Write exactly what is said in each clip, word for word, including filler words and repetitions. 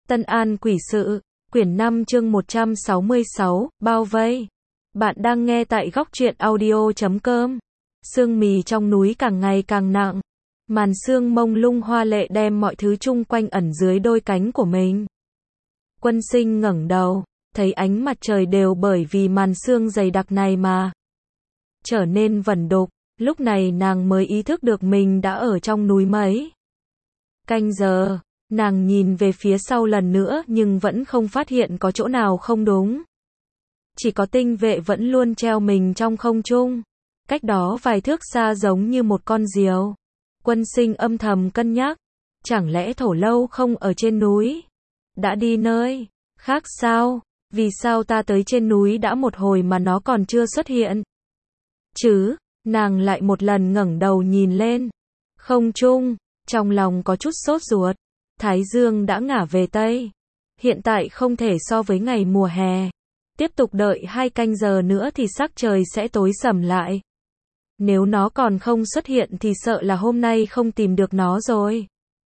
Tân An Quỷ Sự, quyển năm chương một trăm sáu mươi sáu, bao vây. Bạn đang nghe tại góc truyện audio chấm com. Sương mì trong núi càng ngày càng nặng. Màn sương mông lung hoa lệ đem mọi thứ chung quanh ẩn dưới đôi cánh của mình. Quân Sinh ngẩng đầu, thấy ánh mặt trời đều bởi vì màn sương dày đặc này mà trở nên vẩn đục. Lúc này nàng mới ý thức được mình đã ở trong núi mấy canh giờ. Nàng nhìn về phía sau lần nữa nhưng vẫn không phát hiện có chỗ nào không đúng. Chỉ có tinh vệ vẫn luôn treo mình trong không trung. Cách đó vài thước xa giống như một con diều. Quân Sinh âm thầm cân nhắc. Chẳng lẽ Thổ Lâu không ở trên núi? Đã đi nơi khác sao? Vì sao ta tới trên núi đã một hồi mà nó còn chưa xuất hiện? Chứ, nàng lại một lần ngẩng đầu nhìn lên. Không trung, trong lòng có chút sốt ruột. Thái dương đã ngả về Tây. Hiện tại không thể so với ngày mùa hè. Tiếp tục đợi hai canh giờ nữa thì sắc trời sẽ tối sầm lại. Nếu nó còn không xuất hiện thì sợ là hôm nay không tìm được nó rồi.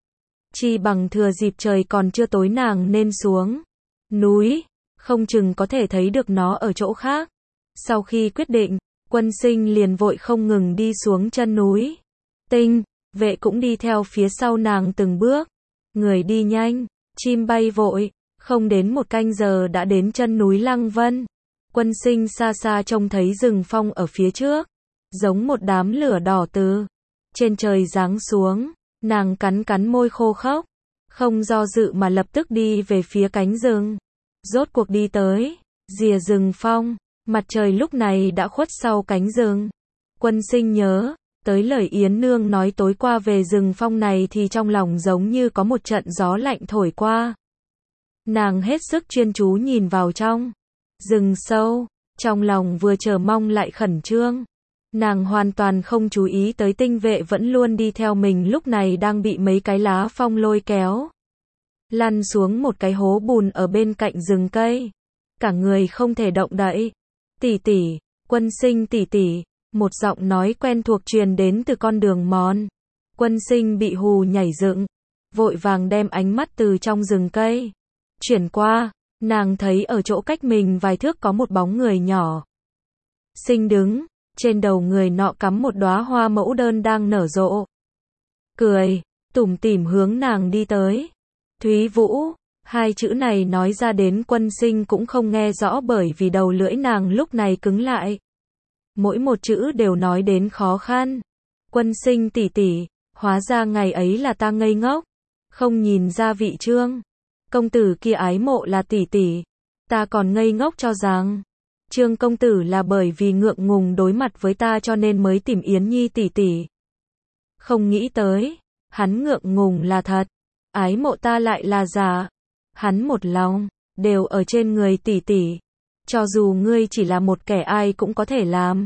Chi bằng thừa dịp trời còn chưa tối nàng nên xuống núi, không chừng có thể thấy được nó ở chỗ khác. Sau khi quyết định, Quân Sinh liền vội không ngừng đi xuống chân núi. Tinh vệ cũng đi theo phía sau nàng từng bước. Người đi nhanh, chim bay vội, không đến một canh giờ đã đến chân núi Lăng Vân. Quân Sinh xa xa trông thấy rừng phong ở phía trước, giống một đám lửa đỏ từ trên trời giáng xuống. Nàng cắn cắn môi khô khốc, không do dự mà lập tức đi về phía cánh rừng. Rốt cuộc đi tới rìa rừng phong, mặt trời lúc này đã khuất sau cánh rừng. Quân Sinh nhớ tới lời Yến Nương nói tối qua về rừng phong này thì trong lòng giống như có một trận gió lạnh thổi qua. Nàng hết sức chuyên chú nhìn vào trong rừng sâu, trong lòng vừa chờ mong lại khẩn trương. Nàng hoàn toàn không chú ý tới tinh vệ vẫn luôn đi theo mình lúc này đang bị mấy cái lá phong lôi kéo lăn xuống một cái hố bùn ở bên cạnh rừng cây. Cả người không thể động đậy. Tỷ tỷ, Quân Sinh tỷ tỷ. Một giọng nói quen thuộc truyền đến từ con đường mòn. Quân Sinh bị hù nhảy dựng, vội vàng đem ánh mắt từ trong rừng cây chuyển qua. Nàng thấy ở chỗ cách mình vài thước có một bóng người nhỏ xinh đứng, trên đầu người nọ cắm một đóa hoa mẫu đơn đang nở rộ. Cười tủm tỉm hướng nàng đi tới. Thúy Vũ, hai chữ này nói ra đến Quân Sinh cũng không nghe rõ bởi vì đầu lưỡi nàng lúc này cứng lại. Mỗi một chữ đều nói đến khó khăn. Quân Sinh tỷ tỷ, hóa ra ngày ấy là ta ngây ngốc, không nhìn ra vị Trương công tử kia ái mộ là tỷ tỷ. Ta còn ngây ngốc cho rằng Trương công tử là bởi vì ngượng ngùng đối mặt với ta cho nên mới tìm Yến Nhi tỷ tỷ. Không nghĩ tới, hắn ngượng ngùng là thật, ái mộ ta lại là giả. Hắn một lòng đều ở trên người tỷ tỷ. Cho dù ngươi chỉ là một kẻ ai cũng có thể làm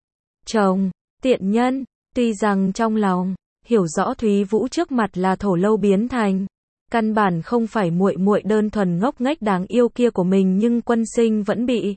chồng, tiện nhân. Tuy rằng trong lòng hiểu rõ Thúy Vũ trước mặt là Thổ Lâu biến thành, căn bản không phải muội muội đơn thuần ngốc nghếch đáng yêu kia của mình, nhưng Quân Sinh vẫn bị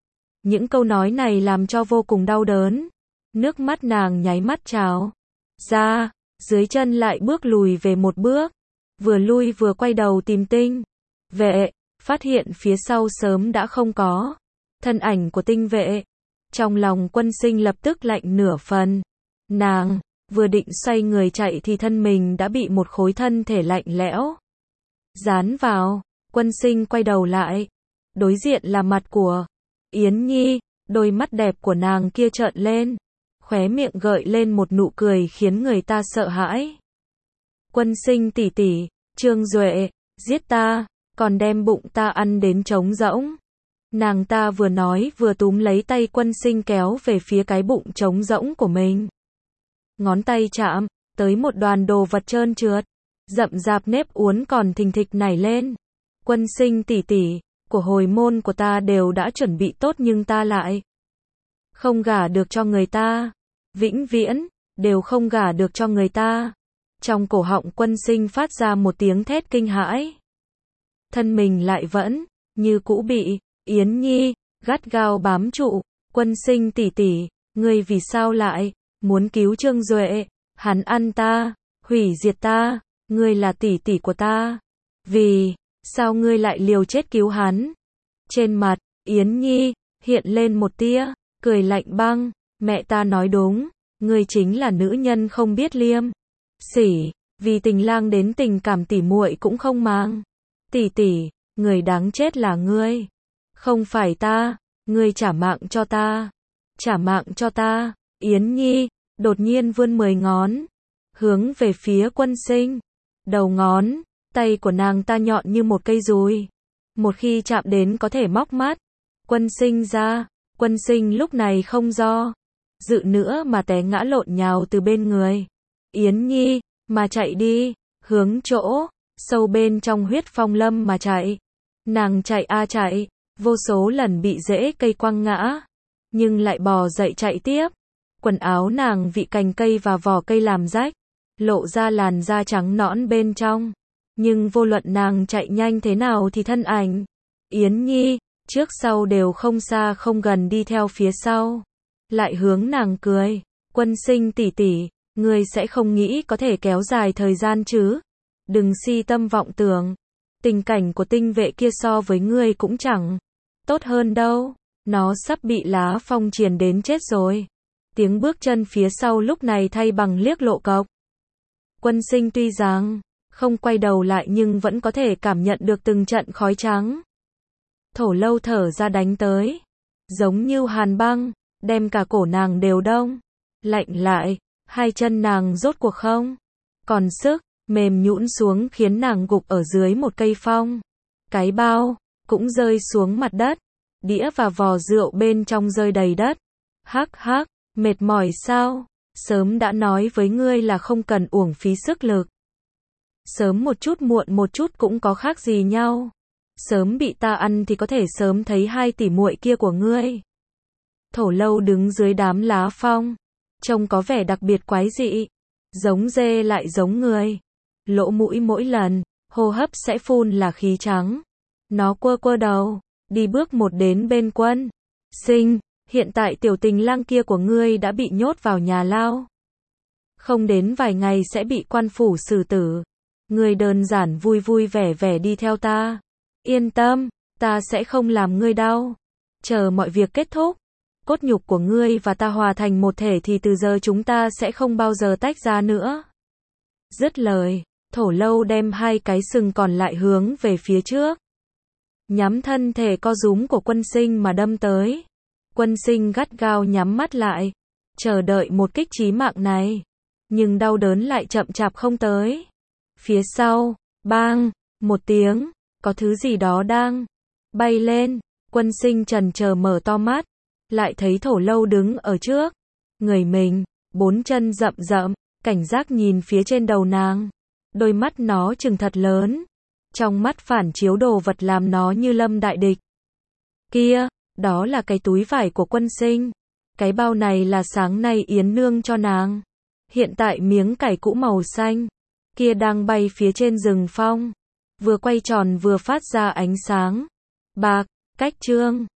những câu nói này làm cho vô cùng đau đớn. Nước mắt nàng nháy mắt trào ra, dưới chân lại bước lùi về một bước, vừa lui vừa quay đầu tìm tinh vệ, phát hiện phía sau sớm đã không có thân ảnh của tinh vệ. Trong lòng Quân Sinh lập tức lạnh nửa phần. Nàng vừa định xoay người chạy thì thân mình đã bị một khối thân thể lạnh lẽo dán vào. Quân Sinh quay đầu lại, đối diện là mặt của Yến Nhi. Đôi mắt đẹp của nàng kia trợn lên, khóe miệng gợi lên một nụ cười khiến người ta sợ hãi. Quân Sinh tỷ tỷ, Trương Duệ giết ta, còn đem bụng ta ăn đến trống rỗng. Nàng ta vừa nói vừa túm lấy tay Quân Sinh kéo về phía cái bụng trống rỗng của mình. Ngón tay chạm tới một đoàn đồ vật trơn trượt, rậm rạp nếp uốn còn thình thịch nảy lên. Quân Sinh tỷ tỷ, của hồi môn của ta đều đã chuẩn bị tốt nhưng ta lại không gả được cho người ta. Vĩnh viễn đều không gả được cho người ta. Trong cổ họng Quân Sinh phát ra một tiếng thét kinh hãi. Thân mình lại vẫn như cũ bị Yến Nhi gắt gao bám trụ. Quân Sinh tỷ tỷ, ngươi vì sao lại muốn cứu Trương Duệ? Hắn ăn ta, hủy diệt ta, ngươi là tỷ tỷ của ta. Vì Sao ngươi lại liều chết cứu hắn? Trên mặt, Yến Nhi, hiện lên một tia, cười lạnh băng, mẹ ta nói đúng, ngươi chính là nữ nhân không biết liêm sỉ, vì tình lang đến tình cảm tỉ muội cũng không màng. Tỷ tỷ, người đáng chết là ngươi, không phải ta, ngươi trả mạng cho ta, trả mạng cho ta. Yến Nhi, đột nhiên vươn mười ngón, hướng về phía Quân Sinh. Đầu ngón tay của nàng ta nhọn như một cây dùi, một khi chạm đến có thể móc mắt Quân Sinh ra. Quân Sinh lúc này không do dự nữa mà té ngã lộn nhào từ bên người Yến Nhi, mà chạy đi, hướng chỗ sâu bên trong huyết phong lâm mà chạy. Nàng chạy a chạy, vô số lần bị rễ cây quăng ngã, nhưng lại bò dậy chạy tiếp. Quần áo nàng bị cành cây và vỏ cây làm rách, lộ ra làn da trắng nõn bên trong. Nhưng vô luận nàng chạy nhanh thế nào thì thân ảnh Yến Nhi, trước sau đều không xa không gần đi theo phía sau. Lại hướng nàng cười, Quân Sinh tỷ tỷ, ngươi sẽ không nghĩ có thể kéo dài thời gian chứ? Đừng si tâm vọng tưởng, tình cảnh của tinh vệ kia so với ngươi cũng chẳng tốt hơn đâu, nó sắp bị lá phong triền đến chết rồi. Tiếng bước chân phía sau lúc này thay bằng liếc lộ cộc. Quân Sinh tuy rằng không quay đầu lại nhưng vẫn có thể cảm nhận được từng trận khói trắng. Thổ lâu thở ra đánh tới, giống như hàn băng, đem cả cổ nàng đều đông lạnh lại, hai chân nàng rốt cuộc không còn sức, mềm nhũn xuống khiến nàng gục ở dưới một cây phong. Cái bao cũng rơi xuống mặt đất, đĩa và vò rượu bên trong rơi đầy đất. Hắc hắc, mệt mỏi sao? Sớm đã nói với ngươi là không cần uổng phí sức lực. Sớm một chút muộn một chút cũng có khác gì nhau. Sớm bị ta ăn thì có thể sớm thấy hai tỷ muội kia của ngươi. Thổ lâu đứng dưới đám lá phong, trông có vẻ đặc biệt quái dị, giống dê lại giống người. Lỗ mũi mỗi lần hô hấp sẽ phun là khí trắng. Nó quơ quơ đầu, đi bước một đến bên Quân Sinh. Hiện tại tiểu tình lang kia của ngươi đã bị nhốt vào nhà lao, không đến vài ngày sẽ bị quan phủ xử tử. Ngươi đơn giản vui vui vẻ vẻ đi theo ta. Yên tâm, ta sẽ không làm ngươi đau. Chờ mọi việc kết thúc, cốt nhục của ngươi và ta hòa thành một thể thì từ giờ chúng ta sẽ không bao giờ tách ra nữa. Dứt lời, thổ lâu đem hai cái sừng còn lại hướng về phía trước, nhắm thân thể co rúm của Quân Sinh mà đâm tới. Quân Sinh gắt gao nhắm mắt lại, chờ đợi một kích chí mạng này, nhưng đau đớn lại chậm chạp không tới. Phía sau, bang, một tiếng, có thứ gì đó đang bay lên. Quân Sinh chần chờ mở to mắt, lại thấy thổ lâu đứng ở trước người mình, bốn chân rậm rậm, cảnh giác nhìn phía trên đầu nàng. Đôi mắt nó trừng thật lớn, trong mắt phản chiếu đồ vật làm nó như lâm đại địch. Kia, đó là cái túi vải của Quân Sinh. Cái bao này là sáng nay Yến Nương cho nàng. Hiện tại miếng cải cũ màu xanh kia đang bay phía trên rừng phong, vừa quay tròn vừa phát ra ánh sáng bạc, cách trương.